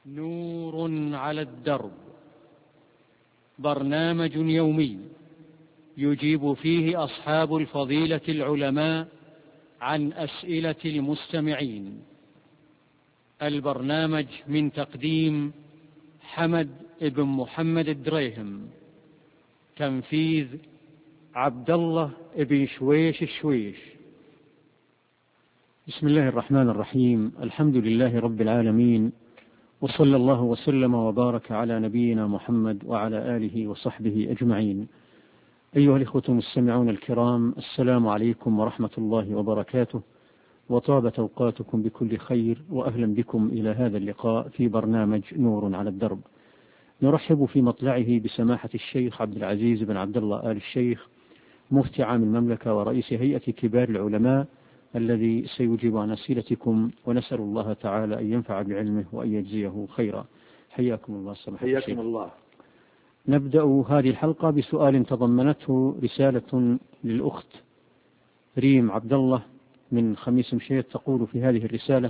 نور على الدرب، برنامج يومي يجيب فيه أصحاب الفضيلة العلماء عن أسئلة المستمعين. البرنامج من تقديم حمد بن محمد الدريهم، تنفيذ عبد الله بن شويش الشويش. بسم الله الرحمن الرحيم. الحمد لله رب العالمين، وصلى الله وسلم وبارك على نبينا محمد وعلى آله وصحبه أجمعين. أيها الإخوة المستمعون الكرام، السلام عليكم ورحمة الله وبركاته، وطابت أوقاتكم بكل خير، وأهلا بكم إلى هذا اللقاء في برنامج نور على الدرب. نرحب في مطلعه بسماحة الشيخ عبد العزيز بن عبد الله آل الشيخ، مفتي عام المملكة ورئيس هيئة كبار العلماء، الذي سيجيب عن أسئلتكم، ونسأل الله تعالى أن ينفع بعلمه وأن يجزيه خيرا. حياكم الله سماحة الشيخ. حياكم الله. نبدأ هذه الحلقة بسؤال تضمنته رسالة للأخت ريم عبد الله من خميس مشيط، تقول في هذه الرسالة: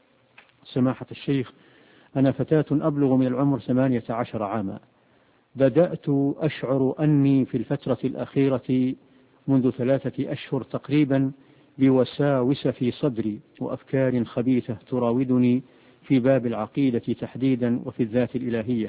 سماحة الشيخ، أنا فتاة أبلغ من العمر 18 عاما. بدأت أشعر أني في الفترة الأخيرة منذ 3 أشهر تقريبا بوساوس في صدري وأفكار خبيثة تراودني في باب العقيدة تحديدا وفي الذات الإلهية،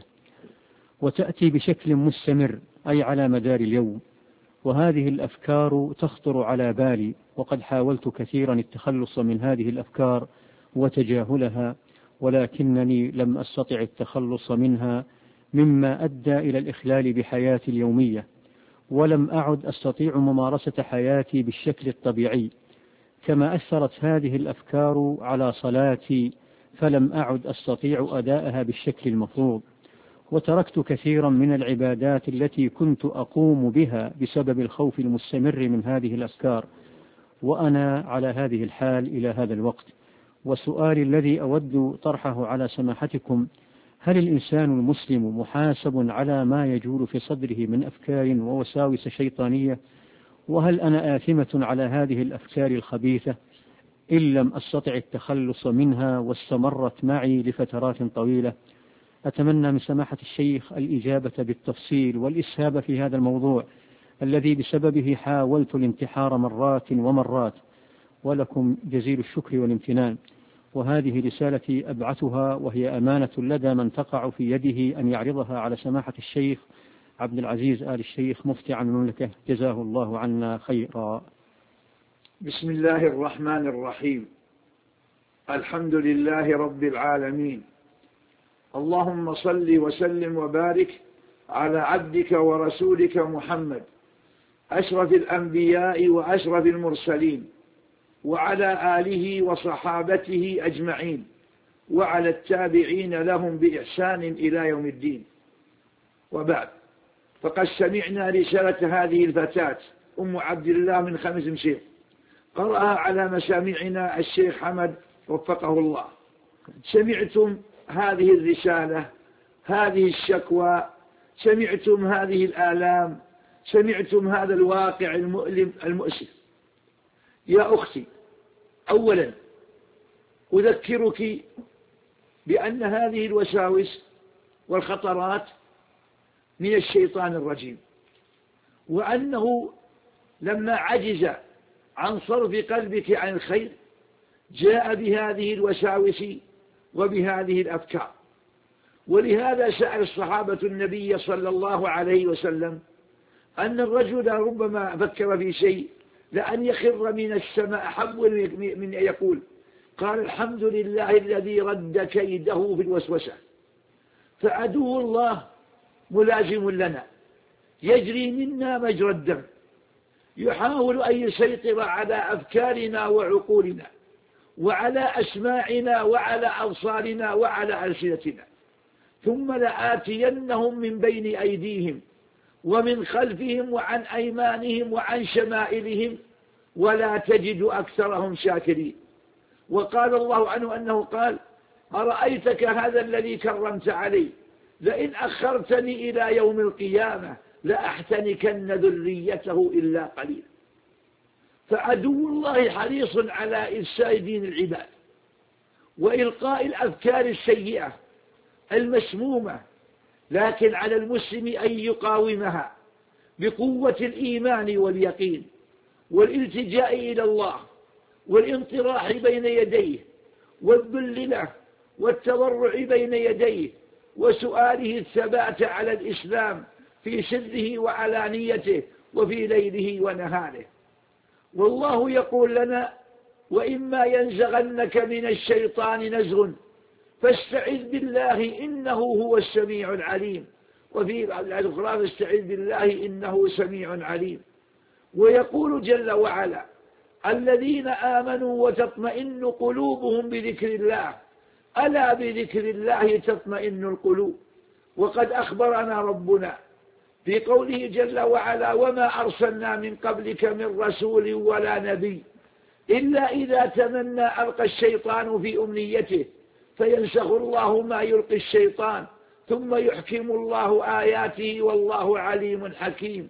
وتأتي بشكل مستمر أي على مدار اليوم، وهذه الأفكار تخطر على بالي، وقد حاولت كثيرا التخلص من هذه الأفكار وتجاهلها، ولكنني لم أستطع التخلص منها، مما أدى إلى الإخلال بحياتي اليومية، ولم أعد أستطيع ممارسة حياتي بالشكل الطبيعي. كما أثرت هذه الأفكار على صلاتي، فلم أعد أستطيع أداءها بالشكل المفروض، وتركت كثيرا من العبادات التي كنت أقوم بها بسبب الخوف المستمر من هذه الأفكار، وأنا على هذه الحال إلى هذا الوقت. وسؤالي الذي أود طرحه على سماحتكم: هل الإنسان المسلم محاسب على ما يجول في صدره من أفكار ووساوس شيطانية؟ وهل أنا آثمة على هذه الأفكار الخبيثة إن لم أستطع التخلص منها واستمرت معي لفترات طويلة؟ أتمنى من سماحة الشيخ الإجابة بالتفصيل والإسهاب في هذا الموضوع الذي بسببه حاولت الانتحار مرات ومرات، ولكم جزيل الشكر والامتنان. وهذه رسالتي أبعثها، وهي أمانة لدى من تقع في يده أن يعرضها على سماحة الشيخ عبد العزيز آل الشيخ، مفتي عام المملكة، جزاه الله عنا خيرا. بسم الله الرحمن الرحيم. الحمد لله رب العالمين، اللهم صل وسلم وبارك على عبدك ورسولك محمد، أشرف الأنبياء وأشرف المرسلين، وعلى آله وصحابته أجمعين، وعلى التابعين لهم بإحسان إلى يوم الدين. وبعد، فقد سمعنا رسالة هذه الفتاة أم عبد الله من خمس مشيط، قرأها على مسامعنا الشيخ حمد وفقه الله. سمعتم هذه الرسالة، هذه الشكوى، سمعتم هذه الآلام، سمعتم هذا الواقع المؤلم المؤسف. يا أختي، أولا أذكرك بأن هذه الوساوس والخطرات من الشيطان الرجيم، وأنه لما عجز عن صرف قلبك عن الخير جاء بهذه الوساوس وبهذه الأفكار. ولهذا سأل الصحابة النبي صلى الله عليه وسلم أن الرجل ربما فكر في شيء لأن يخر من السماء أحب من أن يقول قال الحمد لله الذي رد كيده في الوسوسة. فعدو الله ملازم لنا، يجري منا مجرى الدم، يحاول أن يسيطر على أفكارنا وعقولنا وعلى أسماعنا وعلى أبصارنا وعلى ألسنتنا، ثم لآتينهم من بين أيديهم ومن خلفهم وعن أيمانهم وعن شمائلهم ولا تجد أكثرهم شاكرين. وقال الله عنه أنه قال أرأيتك هذا الذي كرمت عليه لئن أخرتني إلى يوم القيامة لأحتنكن ذريته إلا قليلا. فعدو الله حريص على إفساد دين العباد وإلقاء الأفكار السيئة المسمومة، لكن على المسلم أن يقاومها بقوة الإيمان واليقين والالتجاء إلى الله والانطراح بين يديه والذل له والتضرع بين يديه وسؤاله الثبات على الإسلام في سره وعلانيته وفي ليله ونهاره. والله يقول لنا: وإما ينزغنك من الشيطان نزغ فاستعذ بالله إنه هو السميع العليم، وفي الأخرى: فاستعذ بالله إنه سميع عليم. ويقول جل وعلا: الذين آمنوا وتطمئن قلوبهم بذكر الله، ألا بذكر الله تطمئن القلوب. وقد أخبرنا ربنا في قوله جل وعلا: وما أرسلنا من قبلك من رسول ولا نبي إلا إذا تمنى ألقى الشيطان في أمنيته فينسخ الله ما يلقي الشيطان ثم يحكم الله آياته والله عليم حكيم،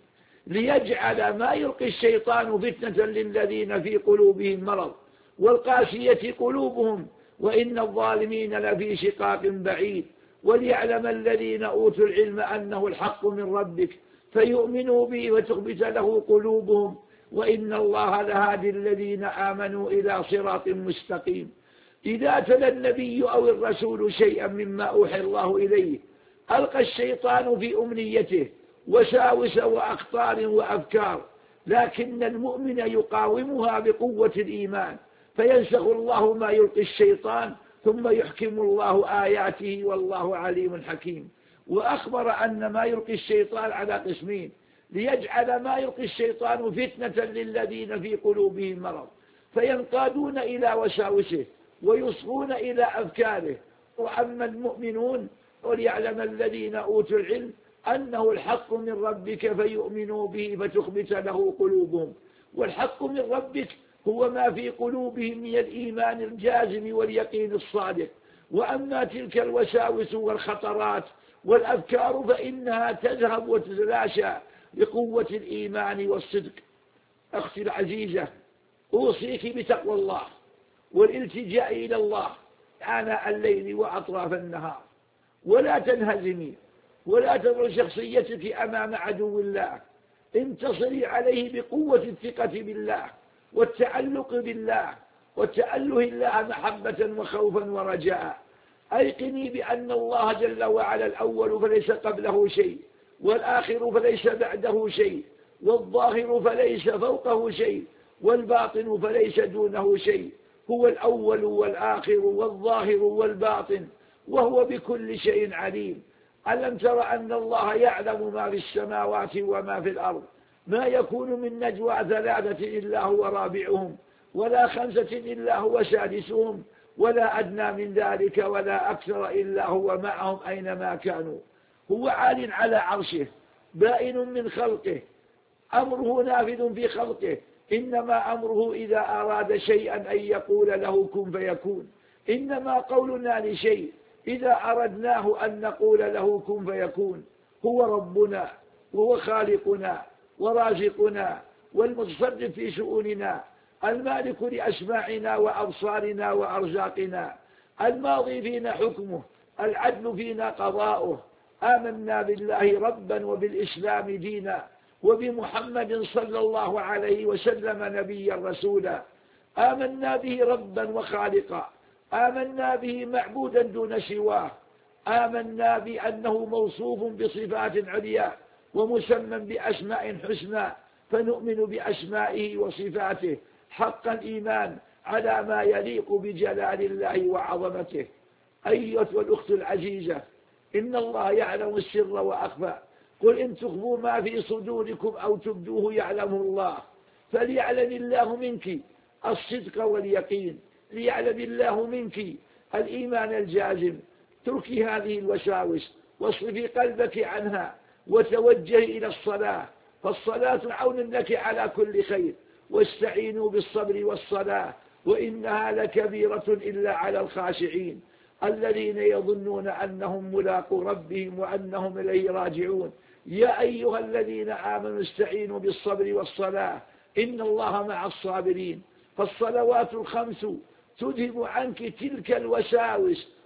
ليجعل ما يلقي الشيطان فتنة للذين في قلوبهم مرض والقاسية قلوبهم وإن الظالمين لفي شقاق بعيد، وليعلم الذين أوتوا العلم أنه الحق من ربك فيؤمنوا به وتخبت له قلوبهم وإن الله لهادي الذين آمنوا إلى صراط مستقيم. إذا تلا النبي أو الرسول شيئا مما أوحي الله إليه ألقى الشيطان في أمنيته وساوس وأخطار وأفكار، لكن المؤمن يقاومها بقوة الإيمان فينسخ الله ما يلقي الشيطان ثم يحكم الله آياته والله عليم حكيم. وأخبر أن ما يلقي الشيطان على قسمين: ليجعل ما يلقي الشيطان فتنة للذين في قلوبهم مرض فينقادون إلى وساوسه ويصغون إلى أفكاره، وأما المؤمنون وليعلم الذين أوتوا العلم أنه الحق من ربك فيؤمنوا به فتخبت له قلوبهم. والحق من ربك هو ما في قلوبهم من الإيمان الجازم واليقين الصادق. وأما تلك الوساوس والخطرات والأفكار فإنها تذهب وتتلاشى بقوة الإيمان والصدق. أختي العزيزة، أوصيك بتقوى الله والالتجاء إلى الله آناء الليل وأطراف النهار، ولا تنهزمي ولا تضع شخصيتك أمام عدو الله، انتصري عليه بقوة الثقة بالله والتعلق بالله وتأله الله محبة وخوفا ورجاء. أيقني بأن الله جل وعلا الأول فليس قبله شيء، والآخر فليس بعده شيء، والظاهر فليس فوقه شيء، والباطن فليس دونه شيء. هو الأول والآخر والظاهر والباطن، وهو بكل شيء عليم. ألم تر أن الله يعلم ما في السماوات وما في الأرض؟ ما يكون من نجوى ثلاثة إلا هو رابعهم ولا خمسة إلا هو سادسهم ولا أدنى من ذلك ولا أكثر إلا هو معهم أينما كانوا. هو عال على عرشه بائن من خلقه، أمره نافذ في خلقه، إنما أمره إذا أراد شيئا أن يقول له كن فيكون. إنما قولنا لشيء إذا أردناه أن نقول له كن فيكون. هو ربنا وهو خالقنا ورازقنا والمتصرف في شؤوننا، المالك لأسماعنا وأبصارنا وأرزاقنا، الماضي فينا حكمه، العدل فينا قضاؤه. آمنا بالله ربا وبالإسلام دينا وبمحمد صلى الله عليه وسلم نبيا رسولا. آمنا به ربا وخالقا، آمنا به معبودا دون سواه، آمنا بأنه موصوف بصفات عليا ومسمى بأسماء حسنى، فنؤمن بأسمائه وصفاته حق الإيمان على ما يليق بجلال الله وعظمته. أيها الأخت العزيزة، إن الله يعلم السر وأخفى. قل إن تخفوا ما في صدوركم أو تبدوه يعلمه الله، فليعلم الله منك الصدق واليقين، ليعلم الله منك الإيمان الجازم. تركي هذه الوساوس واصرفي قلبك عنها وتوجهي إلى الصلاة، فالصلاة عون لك على كل خير، واستعينوا بالصبر والصلاة وإنها لكبيرة إلا على الخاشعين الذين يظنون أنهم ملاقو ربهم وأنهم إليه راجعون. يا أيها الذين آمنوا استعينوا بالصبر والصلاة إن الله مع الصابرين. فالصلوات الخمس تذهب عنك تلك الوساوس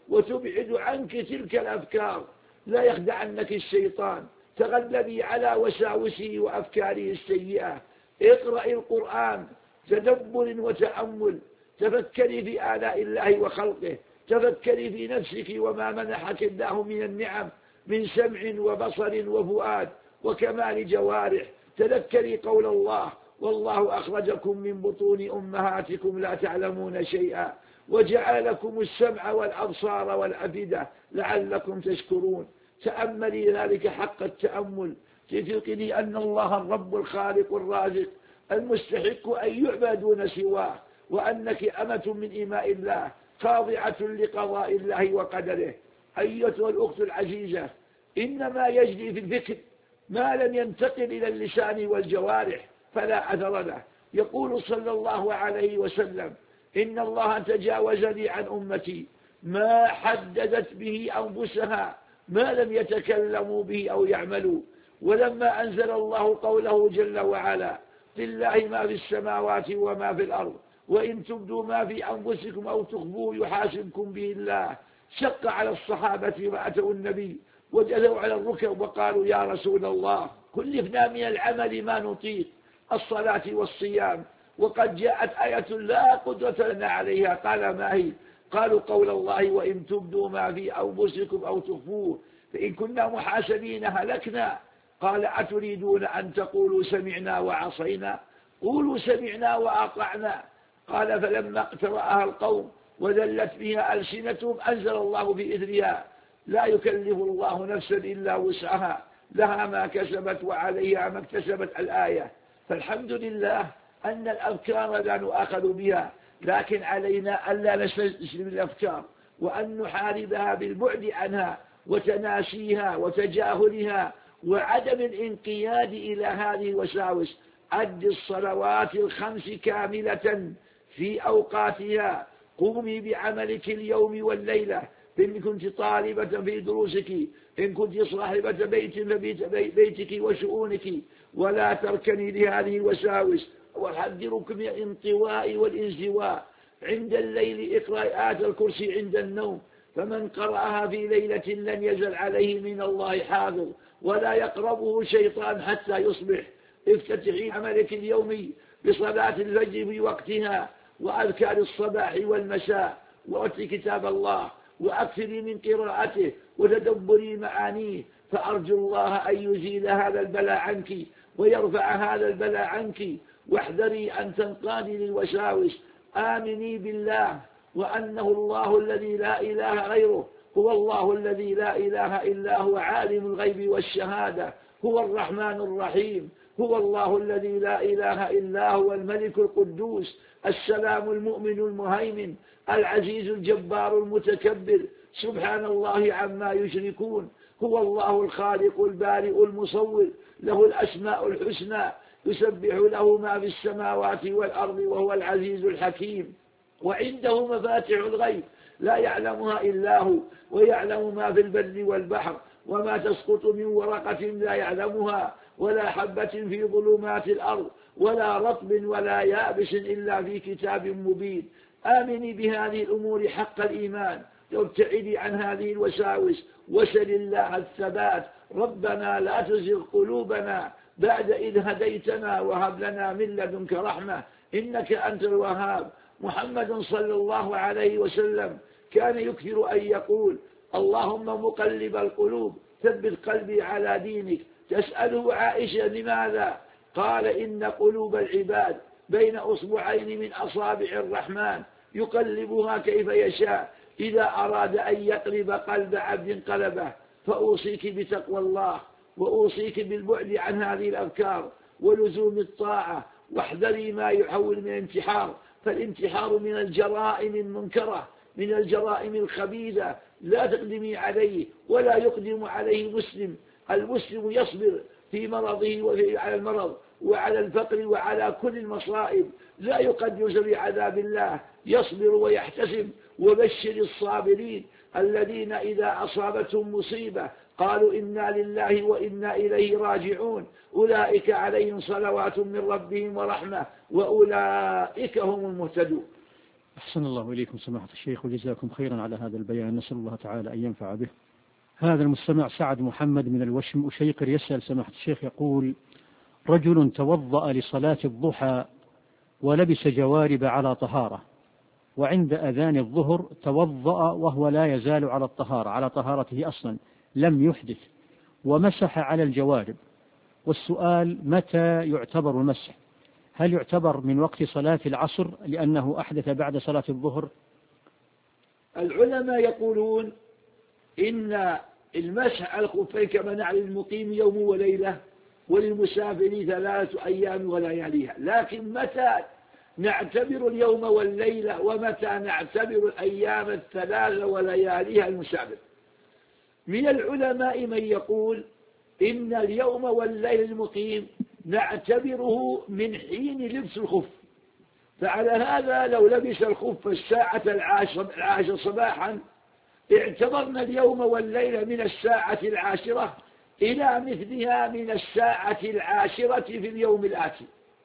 وتبعد عنك تلك الأفكار. لا يخدعنك الشيطان، تغلبي على وساوسه وأفكاره السيئة. اقرأي القرآن تدبر وتأمل، تفكري في آلاء الله وخلقه، تفكري في نفسك وما منحك الله من النعم من سمع وبصر وفؤاد وكمال جوارح. تذكري قول الله: والله أخرجكم من بطون أمهاتكم لا تعلمون شيئا وجعل لكم السمع والأبصار والأفئدة لعلكم تشكرون. تأملي ذلك حق التأمل، تثقني أن الله الرب الخالق الرازق المستحق أن يعبد دون سواه، وأنك أمة من إماء الله خاضعة لقضاء الله وقدره. أيتها الأخت العزيزة، إنما يجري في الفكر ما لم ينتقل إلى اللسان والجوارح فلا أثر له. يقول صلى الله عليه وسلم: إن الله تجاوز لي عن أمتي ما حددت به أنفسها ما لم يتكلموا به أو يعملوا. ولما أنزل الله قوله جل وعلا: لله ما في السماوات وما في الأرض وإن تبدوا ما في أنفسكم أو تخفوه يحاسبكم به الله، شق على الصحابة وأتوا النبي وجلوا على الركب وقالوا: يا رسول الله، كلفنا من العمل ما نطيق، الصلاة والصيام، وقد جاءت آية لا قدرة لنا عليها. قال: ما هي؟ قالوا: قول الله: وإن تبدوا ما في أنفسكم أو تخفوه فإن كنا محاسبين هلكنا. قال: أتريدون أن تقولوا سمعنا وعصينا؟ قولوا سمعنا وأطعنا. قال: فلما اقترأها القوم وذلت بها ألسنتهم أنزل الله بإذنها: لا يكلف الله نفسا إلا وسعها، لها ما كسبت وعليها ما اكتسبت. الآية. فالحمد لله أن الأفكار لا نؤاخذ بها، لكن علينا ألا نستسلم الأفكار وأن نحاربها بالبعد عنها وتناسيها وتجاهلها وعدم الانقياد إلى هذه الوساوس. أد الصلوات الخمس كاملة في أوقاتها، قومي بعملك اليوم والليلة، إن كنت طالبة في دروسك، إن كنت صاحبة بيت فبيتك وشؤونك، ولا تركني لهذه الوساوس. وحذرك من الانطواء والانزواء. عند الليل اقرأ آية الكرسي عند النوم، فمن قرأها في ليلة لن يزل عليه من الله حافظ ولا يقربه شيطان حتى يصبح. افتتحي عملك اليومي بصلاة الفجر في وقتها وأذكار الصباح والمساء، وأتي كتاب الله وأكثري من قراءته وتدبري معانيه، فأرجو الله أن يزيل هذا البلاء عنك ويرفع هذا البلاء عنك. واحذري أن تنقادي للوساوس. آمني بالله وأنه الله الذي لا إله غيره، هو الله الذي لا إله إلا هو عالم الغيب والشهادة، هو الرحمن الرحيم، هو الله الذي لا إله إلا هو الملك القدوس السلام المؤمن المهيمن العزيز الجبار المتكبر، سبحان الله عما يشركون. هو الله الخالق البارئ المصور، له الأسماء الحسنى، يسبح له ما في السماوات والأرض وهو العزيز الحكيم. وعنده مفاتح الغيب لا يعلمها إلا هو، ويعلم ما في البر والبحر، وما تسقط من ورقة لا يعلمها، ولا حبة في ظلمات الأرض، ولا رطب ولا يابس إلا في كتاب مبين. آمني بهذه الأمور حق الإيمان، وابتعدي عن هذه الوساوس، وسل الله الثبات. ربنا لا تزغ قلوبنا بعد إذ هديتنا وهب لنا من لدنك رحمة إنك أنت الوهاب. محمد صلى الله عليه وسلم كان يكثر أن يقول: اللهم مقلب القلوب ثبت قلبي على دينك. تسأله عائشة: لماذا؟ قال: إن قلوب العباد بين أصبعين من أصابع الرحمن يقلبها كيف يشاء، إذا أراد أن يقلب قلب عبد قلبه. فأوصيك بتقوى الله، وأوصيك بالبعد عن هذه الأفكار ولزوم الطاعة، واحذري ما يحول من الانتحار، فالانتحار من الجرائم المنكرة، من الجرائم الخبيثة، لا تقدمي عليه ولا يقدم عليه مسلم. المسلم يصبر في مرضه على المرض وعلى الفقر وعلى كل المصائب، لا يقدس بعذاب الله، يصبر ويحتسب. وبشر الصابرين الذين إذا أصابتهم مصيبة قالوا: إنا لله وإنا إليه راجعون، أولئك عليهم صلوات من ربهم ورحمة وأولئك هم المهتدون. أحسن الله إليكم سماحة الشيخ وجزاكم خيرا على هذا البيان، نسأل الله تعالى أن ينفع به. هذا المستمع سعد محمد من الوشم أشيقر يسأل سماحة الشيخ، يقول: رجل توضأ لصلاة الضحى ولبس جوارب على طهارة، وعند أذان الظهر توضأ وهو لا يزال على الطهارة، على طهارته أصلا، لم يحدث، ومسح على الجوارب. والسؤال: متى يعتبر المسح؟ هل يعتبر من وقت صلاة العصر لأنه أحدث بعد صلاة الظهر؟ العلماء يقولون إن المسح على الخفين كما نعلم للمقيم يوم وليلة، وللمسافر 3 أيام ولياليها. لكن متى نعتبر اليوم والليلة ومتى نعتبر الأيام 3 ولياليها المسافر؟ من العلماء من يقول إن اليوم والليل المقيم نعتبره من حين لبس الخف، فعلى هذا لو لبس الخف 10 صباحا اعتبرنا اليوم والليلة من 10 إلى مثلها من 10 في اليوم الآتي.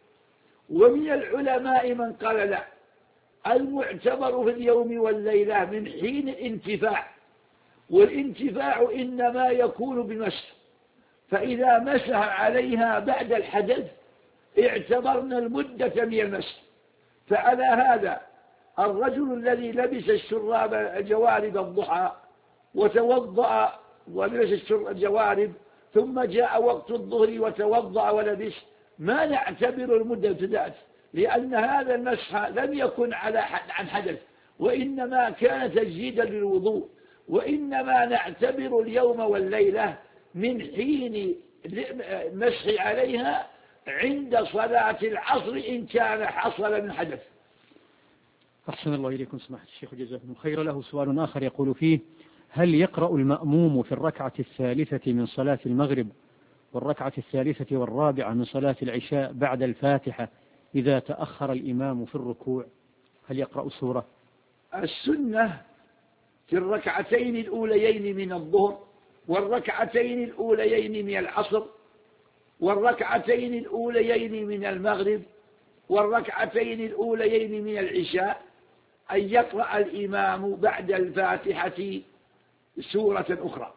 ومن العلماء من قال لا، المعتبر في اليوم والليلة من حين الانتفاع، والانتفاع إنما يكون بالمسح، فإذا مسح عليها بعد الحدث اعتبرنا المدة من المسح. فعلى هذا الرجل الذي لبس جوارب الضحى وتوضأ ولبس الجوارب ثم جاء وقت الظهر وتوضأ ولبس، ما نعتبر المدة ابتدأت، لأن هذا المسح لم يكن عن حدث، وإنما كان تجديدا للوضوء، وإنما نعتبر اليوم والليلة من حين مسح عليها عند صلاة العصر إن كان حصل من حدث. أحسن الله إليكم سماحة الشيخ جزاكم خير. له سؤال آخر يقول فيه: هل يقرأ المأموم في الركعة الثالثة من صلاة المغرب والركعة الثالثة والرابعة من صلاة العشاء بعد الفاتحة إذا تأخر الإمام في الركوع؟ هل يقرأ سورة؟ السنة في الركعتين الأوليين من الظهر والركعتين الأوليين من العصر والركعتين الأوليين من المغرب والركعتين الأوليين من العشاء أن يقرأ الإمام بعد الفاتحة سورة أخرى.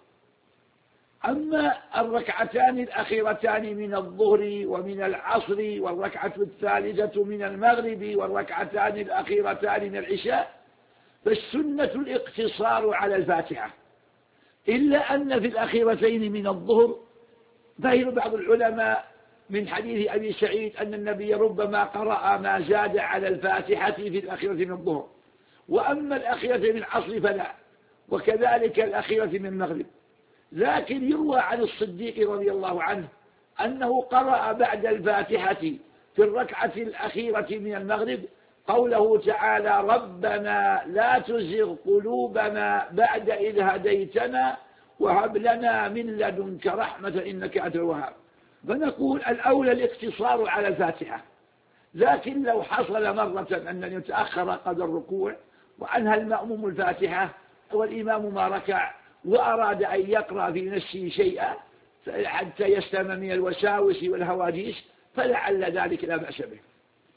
أما الركعتان الأخيرتان من الظهر ومن العصر والركعة الثالثة من المغرب والركعتان الأخيرتان من العشاء فالسنة الاقتصار على الفاتحة، إلا أن في الأخيرتين من الظهر فهم بعض العلماء من حديث أبي سعيد أن النبي ربما قرأ ما زاد على الفاتحة في الأخيرة من الظهر، وأما الأخيرة من العصر فلا، وكذلك الأخيرة من المغرب. لكن يروى عن الصديق رضي الله عنه أنه قرأ بعد الفاتحة في الركعة الأخيرة من المغرب قوله تعالى: ربنا لا تزغ قلوبنا بعد إذ هديتنا وهب لنا من لدنك رحمة إنك أنت الوهاب. فنقول الأولى الاقتصار على الفاتحة، لكن لو حصل مرة أن يتأخر قدر الركوع وأنهى المأموم الفاتحة والإمام ما ركع وأراد أن يقرأ في نفسه شيئا حتى يسلم من الوساوس والهواجيس فلعل ذلك لا بأس به.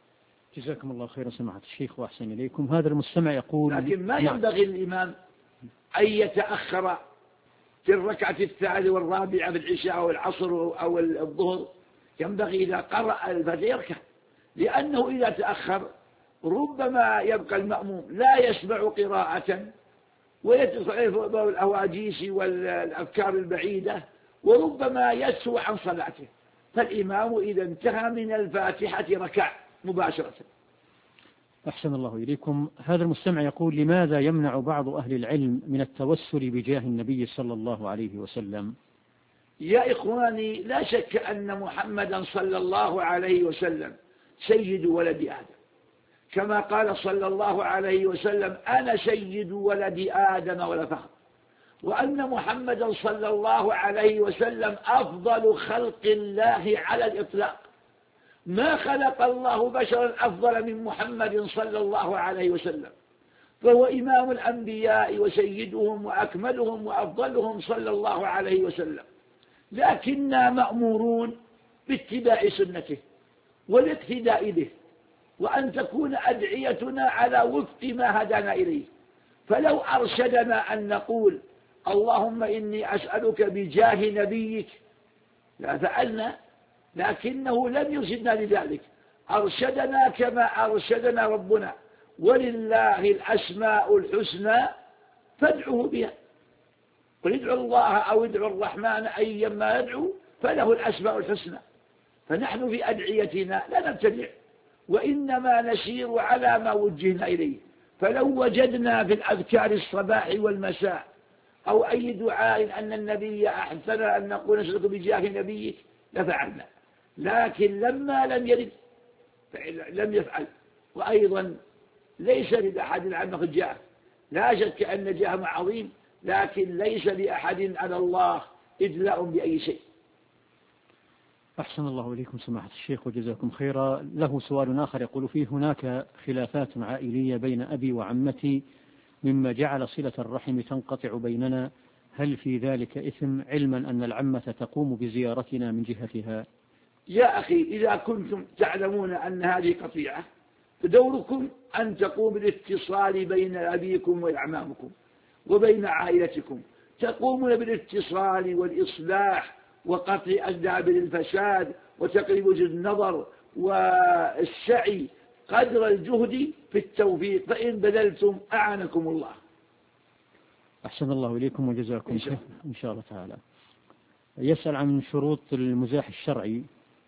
جزاكم الله خيرا سماحة الشيخ وأحسن إليكم. هذا المستمع يقول: لكن ما ينبغي للإمام أن يتأخر في الركعة الثالثة والرابعة في العشاء أو العصر أو الظهر، ينبغي إذا قرأ الفاتحة يركع، لأنه إذا تأخر ربما يبقى المأموم لا يسمع قراءة ويدخل عليه الأواجيس والأفكار البعيدة وربما يسهو عن صلاته، فالإمام إذا انتهى من الفاتحة ركع مباشرة. أحسن الله إليكم. هذا المستمع يقول: لماذا يمنع بعض أهل العلم من التوسل بجاه النبي صلى الله عليه وسلم؟ يا إخواني، لا شك أن محمدا صلى الله عليه وسلم سيد ولد آدم، كما قال صلى الله عليه وسلم: أنا سيد ولد آدم ولا فخر، وأن محمدا صلى الله عليه وسلم أفضل خلق الله على الإطلاق، ما خلق الله بشرا أفضل من محمد صلى الله عليه وسلم، فهو إمام الأنبياء وسيدهم وأكملهم وأفضلهم صلى الله عليه وسلم، لكننا مأمورون باتباع سنته والاقتداء به، وأن تكون أدعيتنا على وفق ما هدانا إليه. فلو أرشدنا أن نقول اللهم إني أسألك بجاه نبيك لا فعلنا، لكنه لم يرشدنا لذلك، أرشدنا كما أرشدنا ربنا: ولله الأسماء الحسنى فادعوه بها. قل ادعوا الله أو ادعوا الرحمن أيما يدعو فله الأسماء الحسنى. فنحن في أدعيتنا لا نبتدع، وإنما نسير على ما وجهنا إليه. فلو وجدنا في الأذكار الصباح والمساء أو أي دعاء أن النبي أحسن أن نقول نسألك بجاه نبيك لفعلنا، لكن لما لم يرد لم يفعل. وأيضا ليس لأحد عنه جاه، لا شك أن جاه عظيم، لكن ليس لأحد على الله إدلاء بأي شيء. أحسن الله إليكم سماحة الشيخ وجزاكم خيرا. له سؤال آخر يقول فيه: هناك خلافات عائلية بين أبي وعمتي مما جعل صلة الرحم تنقطع بيننا، هل في ذلك إثم، علما أن العمة تقوم بزيارتنا من جهتها؟ يا أخي، إذا كنتم تعلمون أن هذه قطيعة فدوركم أن تقوم بالاتصال بين أبيكم وأعمامكم وبين عائلتكم، تقومون بالاتصال والإصلاح وقطع أسباب الفساد وتقريب وجه النظر والسعي قدر الجهد في التوفيق، فإن بذلتم أعانكم الله. أحسن الله إليكم وجزاكم خير إن شاء الله تعالى. يسأل عن شروط المزاح الشرعي.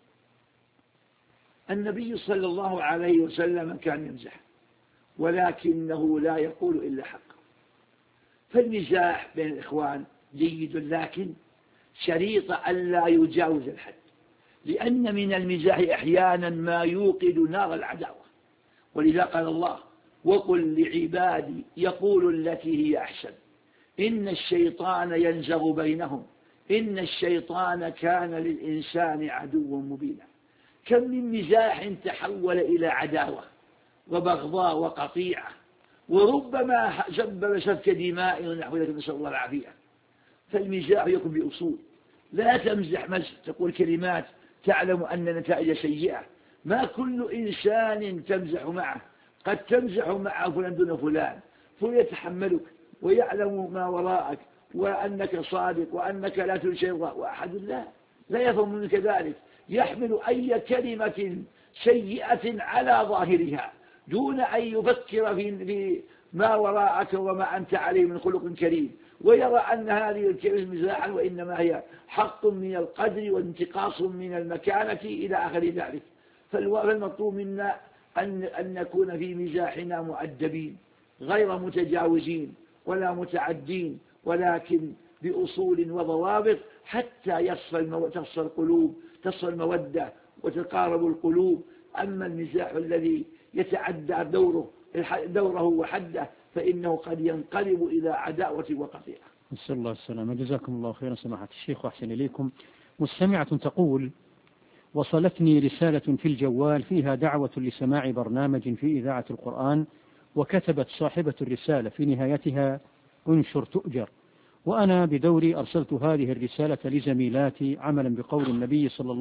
النبي صلى الله عليه وسلم كان يمزح، ولكنه لا يقول إلا حق. فالمزاح بين الإخوان جيد، لكن شريط ألا يجاوز الحد، لأن من المزاح أحيانا ما يوقد نار العداوة. ولذا قال الله: وقل لعبادي يقول التي هي أحسن إن الشيطان ينزغ بينهم إن الشيطان كان للإنسان عدوا مبينا. كم من مزاح تحول إلى عداوة وبغضاء وقطيعة، وربما سبب سفك دماء ونحو ذلك، نسأل الله العافية. فالمزاح يكون بأصول، لا تمزح مزح تقول كلمات تعلم أن نتائج سيئة. ما كل إنسان تمزح معه، قد تمزح معه فلان دون فلان فيتحملك ويعلم ما وراءك وأنك صادق وأنك لا تنشر، وأحد لا يفهم منك ذلك، يحمل أي كلمة سيئة على ظاهرها دون أن يفكر في ما وراءك وما أنت عليه من خلق كريم، ويرى أن هذه الكلمة مزاحا وإنما هي حق من القدر وانتقاص من المكانة إلى آخر ذلك. فالمطلوب منا أن نكون في مزاحنا مؤدبين غير متجاوزين ولا متعدين، ولكن بأصول وضوابط حتى تصل القلوب، تصل المودة وتقارب القلوب. أما المزاح الذي يتعدى دوره وحده فإنه قد ينقلب إلى عداوة وقطيعة. نسأل الله السلامة. جزاكم الله خيرا سماحة الشيخ وأحسن إليكم. مستمعة تقول: وصلتني رسالة في الجوال فيها دعوة لسماع برنامج في إذاعة القرآن، وكتبت صاحبة الرسالة في نهايتها: انشر تؤجر. وأنا بدوري أرسلت هذه الرسالة لزميلاتي عملا بقول النبي صلى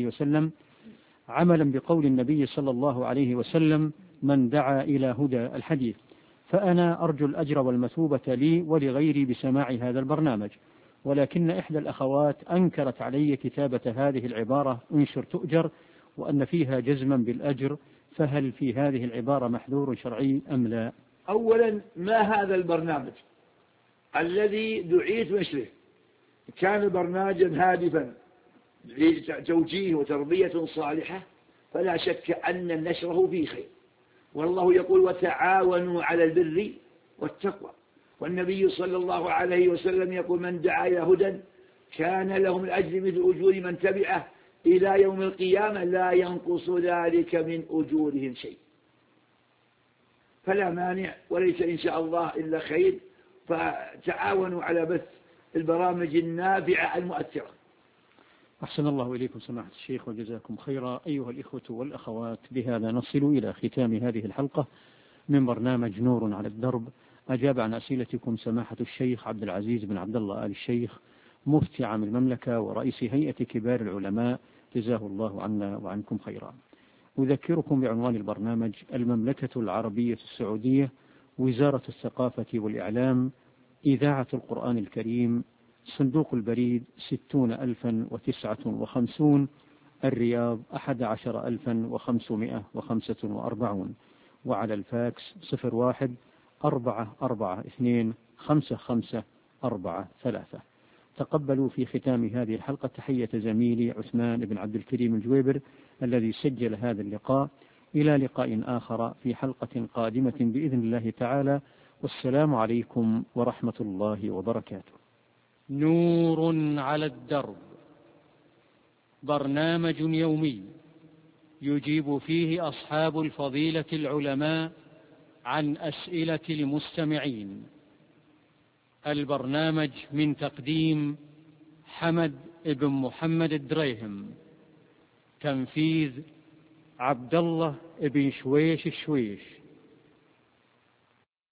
الله عليه وسلم من دعا إلى هدى الحديث. فأنا أرجو الأجر والمثوبة لي ولغيري بسماع هذا البرنامج، ولكن إحدى الأخوات أنكرت علي كتابة هذه العبارة انشر تؤجر وأن فيها جزما بالأجر، فهل في هذه العبارة محذور شرعي أم لا؟ أولا، ما هذا البرنامج الذي دعيت نشره؟ كان برنامجا هادفا لتوجيه وتربية صالحة، فلا شك أن نشره فيه خير. والله يقول: وتعاونوا على البر والتقوى. والنبي صلى الله عليه وسلم يقول: من دعا إلى هدى كان له من أجر مثل أجور من تبعه إلى يوم القيامة لا ينقص ذلك من أجورهم شيء. فلا مانع، وليس إن شاء الله إلا خير. فتعاونوا على بث البرامج النافعة المؤثرة. أحسن الله إليكم سماحة الشيخ وجزاكم خيرا. أيها الإخوة والأخوات، بهذا نصل إلى ختام هذه الحلقة من برنامج نور على الدرب. أجاب عن أسئلتكم سماحة الشيخ عبد العزيز بن عبد الله آل الشيخ، مفتي عام المملكة ورئيس هيئة كبار العلماء، جزاه الله عنا وعنكم خيرا. أذكركم بعنوان البرنامج: المملكة العربية السعودية، وزارة الثقافة والإعلام، إذاعة القرآن الكريم، صندوق البريد 60,059، الرياض 11,545، وعلى الفاكس 01-442-5543. تقبلوا في ختام هذه الحلقة تحية زميلي عثمان بن عبد الكريم الجويبر الذي سجل هذا اللقاء. إلى لقاء آخر في حلقة قادمة بإذن الله تعالى، والسلام عليكم ورحمة الله وبركاته. نور على الدرب، برنامج يومي يجيب فيه أصحاب الفضيلة العلماء عن أسئلة المستمعين. البرنامج من تقديم حمد بن محمد الدريهم، تنفيذ عبد الله بن شويش الشويش.